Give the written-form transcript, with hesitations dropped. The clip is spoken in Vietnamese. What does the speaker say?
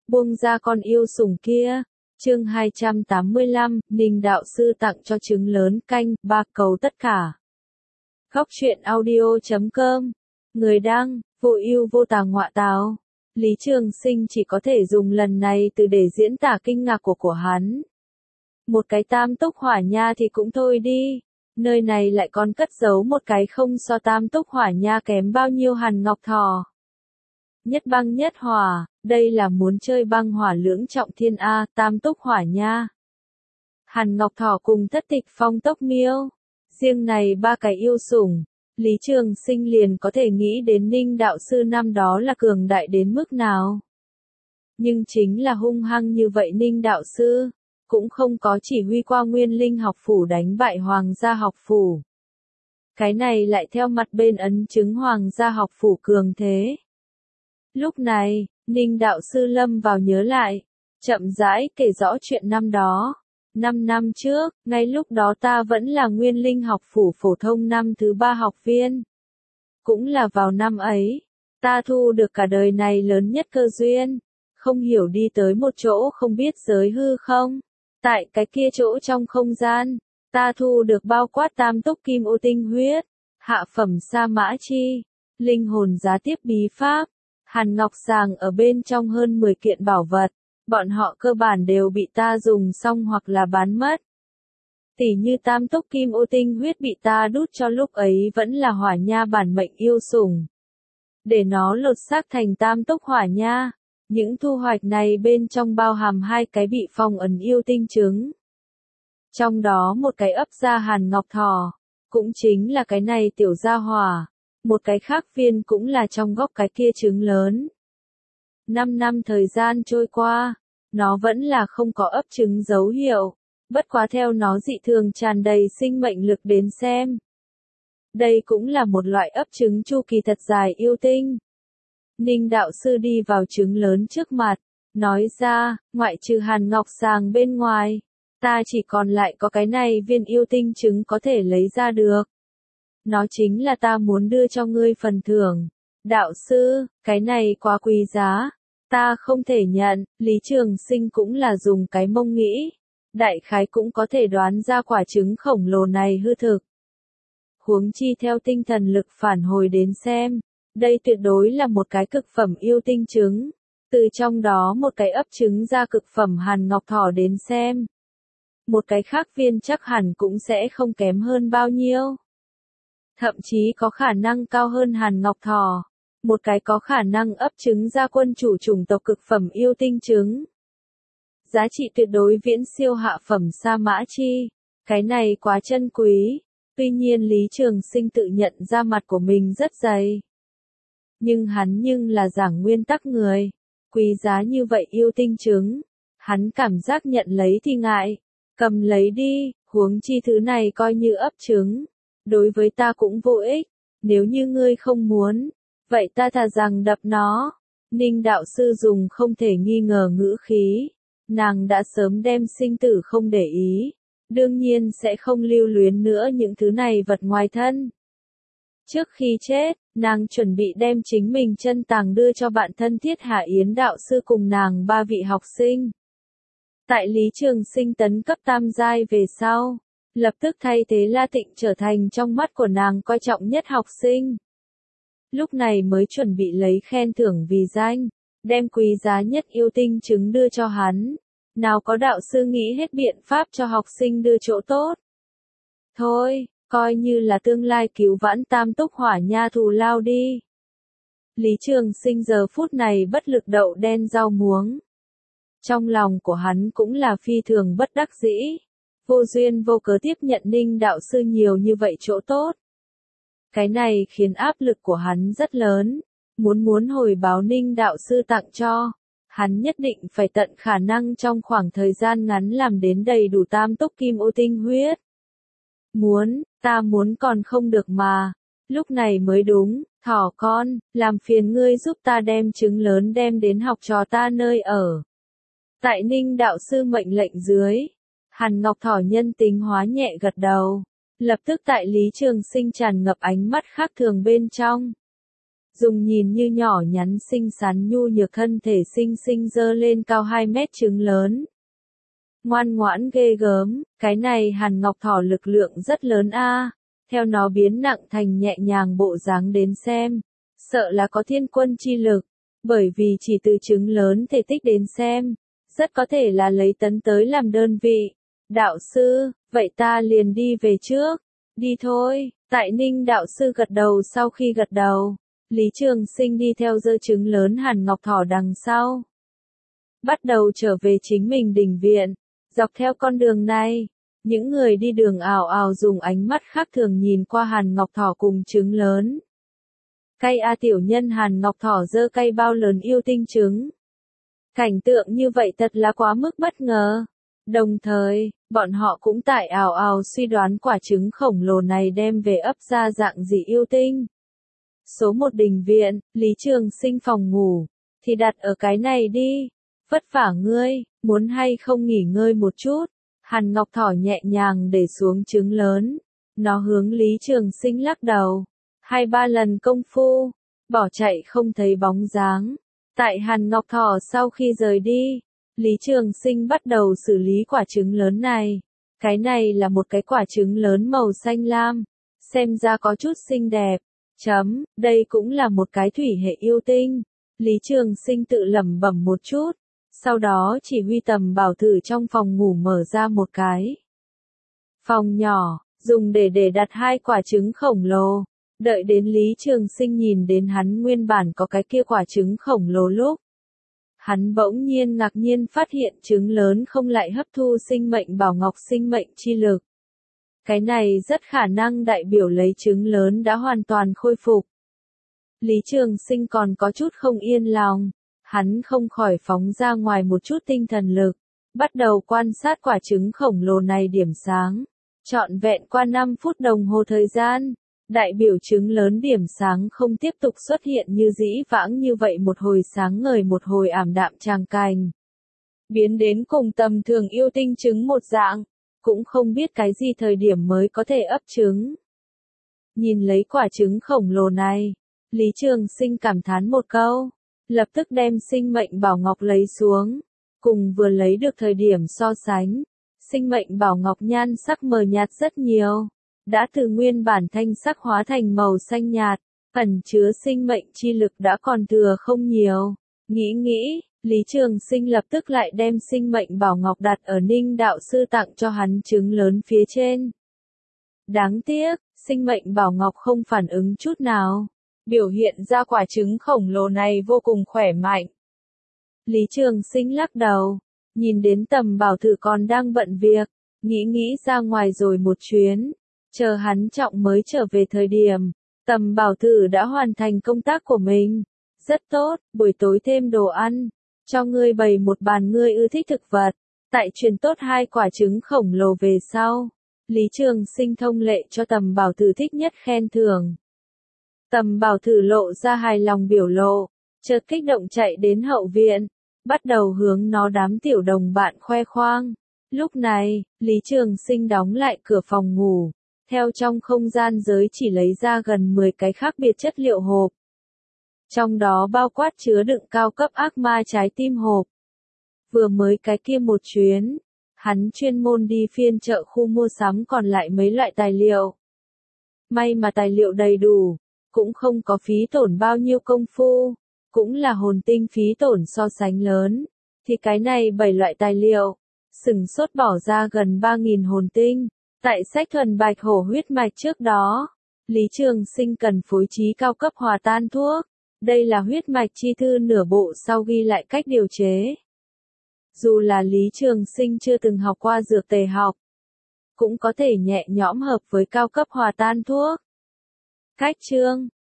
buông ra con yêu sủng kia. Chương 285, Ninh đạo sư tặng cho trứng lớn canh, ba cầu tất cả. Góc truyện audio.com. Người đăng, vô ưu vô tà ngọa tào. Lý Trường Sinh chỉ có thể dùng lần này từ để diễn tả kinh ngạc của hắn. Một cái tam túc hỏa nha thì cũng thôi đi. Nơi này lại còn cất giấu một cái không so tam túc hỏa nha kém bao nhiêu hàn ngọc thỏ. Nhất băng nhất hỏa, đây là muốn chơi băng hỏa lưỡng trọng thiên A, tam túc hỏa nha. Hàn ngọc thỏ cùng thất tịch phong tốc miêu. Riêng này ba cái yêu sủng, Lý Trường Sinh liền có thể nghĩ đến Ninh đạo sư năm đó là cường đại đến mức nào. Nhưng chính là hung hăng như vậy Ninh đạo sư, cũng không có chỉ huy qua Nguyên Linh học phủ đánh bại Hoàng gia học phủ. Cái này lại theo mặt bên ấn chứng Hoàng gia học phủ cường thế. Lúc này, Ninh đạo sư lâm vào nhớ lại, chậm rãi kể rõ chuyện năm đó. 5 năm trước, ngay lúc đó ta vẫn là Nguyên Linh học phủ phổ thông năm thứ 3 học viên. Cũng là vào năm ấy, ta thu được cả đời này lớn nhất cơ duyên, không hiểu đi tới một chỗ không biết giới hư không. Tại cái kia chỗ trong không gian, ta thu được bao quát tam túc kim ô tinh huyết, hạ phẩm sa mã chi, linh hồn giá tiếp bí pháp, hàn ngọc sàng ở bên trong hơn 10 kiện bảo vật. Bọn họ cơ bản đều bị ta dùng xong hoặc là bán mất. Tỉ như tam túc kim ô tinh huyết bị ta đút cho lúc ấy vẫn là hỏa nha bản mệnh yêu sủng. Để nó lột xác thành tam túc hỏa nha. Những thu hoạch này bên trong bao hàm 2 cái bị phong ấn yêu tinh trứng. Trong đó một cái ấp ra hàn ngọc thỏ, cũng chính là cái này tiểu gia hỏa. Một cái khác viên cũng là trong góc cái kia trứng lớn. 5 năm thời gian trôi qua, nó vẫn là không có ấp trứng dấu hiệu, bất quá theo nó dị thường tràn đầy sinh mệnh lực đến xem. Đây cũng là một loại ấp trứng chu kỳ thật dài yêu tinh. Ninh đạo sư đi vào trứng lớn trước mặt, nói ra, ngoại trừ hàn ngọc sàng bên ngoài, ta chỉ còn lại có cái này viên yêu tinh trứng có thể lấy ra được. Nó chính là ta muốn đưa cho ngươi phần thưởng. Đạo sư, cái này quá quý giá. Ta không thể nhận, Lý Trường Sinh cũng là dùng cái mông nghĩ. Đại khái cũng có thể đoán ra quả trứng khổng lồ này hư thực. Huống chi theo tinh thần lực phản hồi đến xem, đây tuyệt đối là một cái cực phẩm yêu tinh trứng. Từ trong đó một cái ấp trứng ra cực phẩm hàn ngọc thỏ đến xem. Một cái khác viên chắc hẳn cũng sẽ không kém hơn bao nhiêu. Thậm chí có khả năng cao hơn hàn ngọc thỏ. Một cái có khả năng ấp trứng ra quân chủ chủng tộc cực phẩm yêu tinh trứng. Giá trị tuyệt đối viễn siêu hạ phẩm sa mã chi. Cái này quá chân quý. Tuy nhiên Lý Trường Sinh tự nhận ra mặt của mình rất dày. Nhưng hắn là giảng nguyên tắc người. Quý giá như vậy yêu tinh trứng. Hắn cảm giác nhận lấy thì ngại. Cầm lấy đi, huống chi thứ này coi như ấp trứng. Đối với ta cũng vô ích. Nếu như ngươi không muốn, vậy ta thà rằng đập nó. Ninh đạo sư dùng không thể nghi ngờ ngữ khí. Nàng đã sớm đem sinh tử không để ý. Đương nhiên sẽ không lưu luyến nữa những thứ này vật ngoài thân. Trước khi chết, nàng chuẩn bị đem chính mình chân tàng đưa cho bạn thân Thiết Hạ Yến đạo sư cùng nàng 3 vị học sinh. Tại Lý Trường Sinh tấn cấp tam giai về sau, lập tức thay thế La Tịnh trở thành trong mắt của nàng coi trọng nhất học sinh. Lúc này mới chuẩn bị lấy khen thưởng vì danh, đem quý giá nhất yêu tinh trứng đưa cho hắn. Nào có đạo sư nghĩ hết biện pháp cho học sinh đưa chỗ tốt. Thôi, coi như là tương lai cứu vãn tam túc hỏa nha thù lao đi. Lý Trường Sinh giờ phút này bất lực đậu đen rau muống. Trong lòng của hắn cũng là phi thường bất đắc dĩ. Vô duyên vô cớ tiếp nhận Ninh đạo sư nhiều như vậy chỗ tốt. Cái này khiến áp lực của hắn rất lớn. Muốn hồi báo Ninh đạo sư tặng cho. Hắn nhất định phải tận khả năng trong khoảng thời gian ngắn làm đến đầy đủ tam túc kim ô tinh huyết. Ta muốn còn không được mà. Lúc này mới đúng, thỏ con, làm phiền ngươi giúp ta đem trứng lớn đem đến học trò ta nơi ở. Tại Ninh đạo sư mệnh lệnh dưới, Hàn Ngọc thỏ nhân tính hóa nhẹ gật đầu. Lập tức tại Lý Trường Sinh tràn ngập ánh mắt khác thường bên trong. dùng nhìn như nhỏ nhắn xinh xắn nhu nhược thân thể xinh xinh dơ lên cao 2 mét trứng lớn. Ngoan ngoãn ghê gớm, cái này Hàn Ngọc Thỏ lực lượng rất lớn a. Theo nó biến nặng thành nhẹ nhàng bộ dáng đến xem, sợ là có thiên quân chi lực, bởi vì chỉ từ trứng lớn thể tích đến xem, rất có thể là lấy tấn tới làm đơn vị. Đạo sư, vậy ta liền đi về trước. Đi thôi, tại Ninh đạo sư gật đầu sau khi gật đầu, Lý Trường Sinh đi theo dơ trứng lớn Hàn Ngọc Thỏ đằng sau. Bắt đầu trở về chính mình đình viện, dọc theo con đường này, những người đi đường ào ào dùng ánh mắt khác thường nhìn qua Hàn Ngọc Thỏ cùng trứng lớn. Cây A tiểu nhân Hàn Ngọc Thỏ dơ cây bao lớn yêu tinh trứng. Cảnh tượng như vậy thật là quá mức bất ngờ. Đồng thời, bọn họ cũng tại ào ào suy đoán quả trứng khổng lồ này đem về ấp ra dạng gì yêu tinh. Số 1 đình viện, Lý Trường Sinh phòng ngủ, thì đặt ở cái này đi. Vất vả ngươi, muốn hay không nghỉ ngơi một chút. Hàn Ngọc Thỏ nhẹ nhàng để xuống trứng lớn. Nó hướng Lý Trường Sinh lắc đầu. 2-3 lần công phu, bỏ chạy không thấy bóng dáng. Tại Hàn Ngọc Thỏ sau khi rời đi, Lý Trường Sinh bắt đầu xử lý quả trứng lớn này. Cái này là một cái quả trứng lớn màu xanh lam, xem ra có chút xinh đẹp. Đây cũng là một cái thủy hệ yêu tinh. Lý Trường Sinh tự lẩm bẩm một chút, sau đó chỉ huy Tầm Bảo Thử trong phòng ngủ mở ra một cái phòng nhỏ, dùng để đặt 2 quả trứng khổng lồ. Đợi đến Lý Trường Sinh nhìn đến hắn nguyên bản có cái kia quả trứng khổng lồ lúc, hắn bỗng nhiên ngạc nhiên phát hiện trứng lớn không lại hấp thu sinh mệnh bảo ngọc sinh mệnh chi lực. Cái này rất khả năng đại biểu lấy trứng lớn đã hoàn toàn khôi phục. Lý Trường Sinh còn có chút không yên lòng, hắn không khỏi phóng ra ngoài một chút tinh thần lực, bắt đầu quan sát quả trứng khổng lồ này điểm sáng. Trọn vẹn qua 5 phút đồng hồ thời gian, đại biểu trứng lớn điểm sáng không tiếp tục xuất hiện như dĩ vãng như vậy một hồi sáng ngời một hồi ảm đạm tràng cảnh. Biến đến cùng tầm thường yêu tinh trứng một dạng, cũng không biết cái gì thời điểm mới có thể ấp trứng. Nhìn lấy quả trứng khổng lồ này, Lý Trường Sinh cảm thán một câu, lập tức đem sinh mệnh bảo ngọc lấy xuống, cùng vừa lấy được thời điểm so sánh, sinh mệnh bảo ngọc nhan sắc mờ nhạt rất nhiều, đã từ nguyên bản thanh sắc hóa thành màu xanh nhạt, ẩn chứa sinh mệnh chi lực đã còn thừa không nhiều. Nghĩ, Lý Trường Sinh lập tức lại đem sinh mệnh bảo ngọc đặt ở Ninh đạo sư tặng cho hắn trứng lớn phía trên. Đáng tiếc, sinh mệnh bảo ngọc không phản ứng chút nào, biểu hiện ra quả trứng khổng lồ này vô cùng khỏe mạnh. Lý Trường Sinh lắc đầu, nhìn đến Tầm Bảo Thử còn đang bận việc, nghĩ ra ngoài rồi một chuyến, chờ hắn trọng mới trở về thời điểm, Tầm Bảo Thử đã hoàn thành công tác của mình. Rất tốt, buổi tối thêm đồ ăn, cho ngươi bày một bàn ngươi ưa thích thực vật, tại truyền tốt 2 quả trứng khổng lồ về sau. Lý Trường Sinh thông lệ cho Tầm Bảo Thử thích nhất khen thưởng. Tầm Bảo Thử lộ ra hài lòng biểu lộ, chợt kích động chạy đến hậu viện, bắt đầu hướng nó đám tiểu đồng bạn khoe khoang. Lúc này, Lý Trường Sinh đóng lại cửa phòng ngủ, theo trong không gian giới chỉ lấy ra gần 10 cái khác biệt chất liệu hộp. Trong đó bao quát chứa đựng cao cấp ác ma trái tim hộp. Vừa mới cái kia một chuyến, hắn chuyên môn đi phiên chợ khu mua sắm còn lại mấy loại tài liệu. May mà tài liệu đầy đủ, cũng không có phí tổn bao nhiêu công phu, cũng là hồn tinh phí tổn so sánh lớn, thì cái này 7 loại tài liệu, sửng sốt bỏ ra gần 3.000 hồn tinh. Tại sách thuần bạch hổ huyết mạch trước đó, Lý Trường Sinh cần phối trí cao cấp hòa tan thuốc, đây là huyết mạch chi thư nửa bộ sau ghi lại cách điều chế. Dù là Lý Trường Sinh chưa từng học qua dược tề học, cũng có thể nhẹ nhõm hợp với cao cấp hòa tan thuốc. Cách chương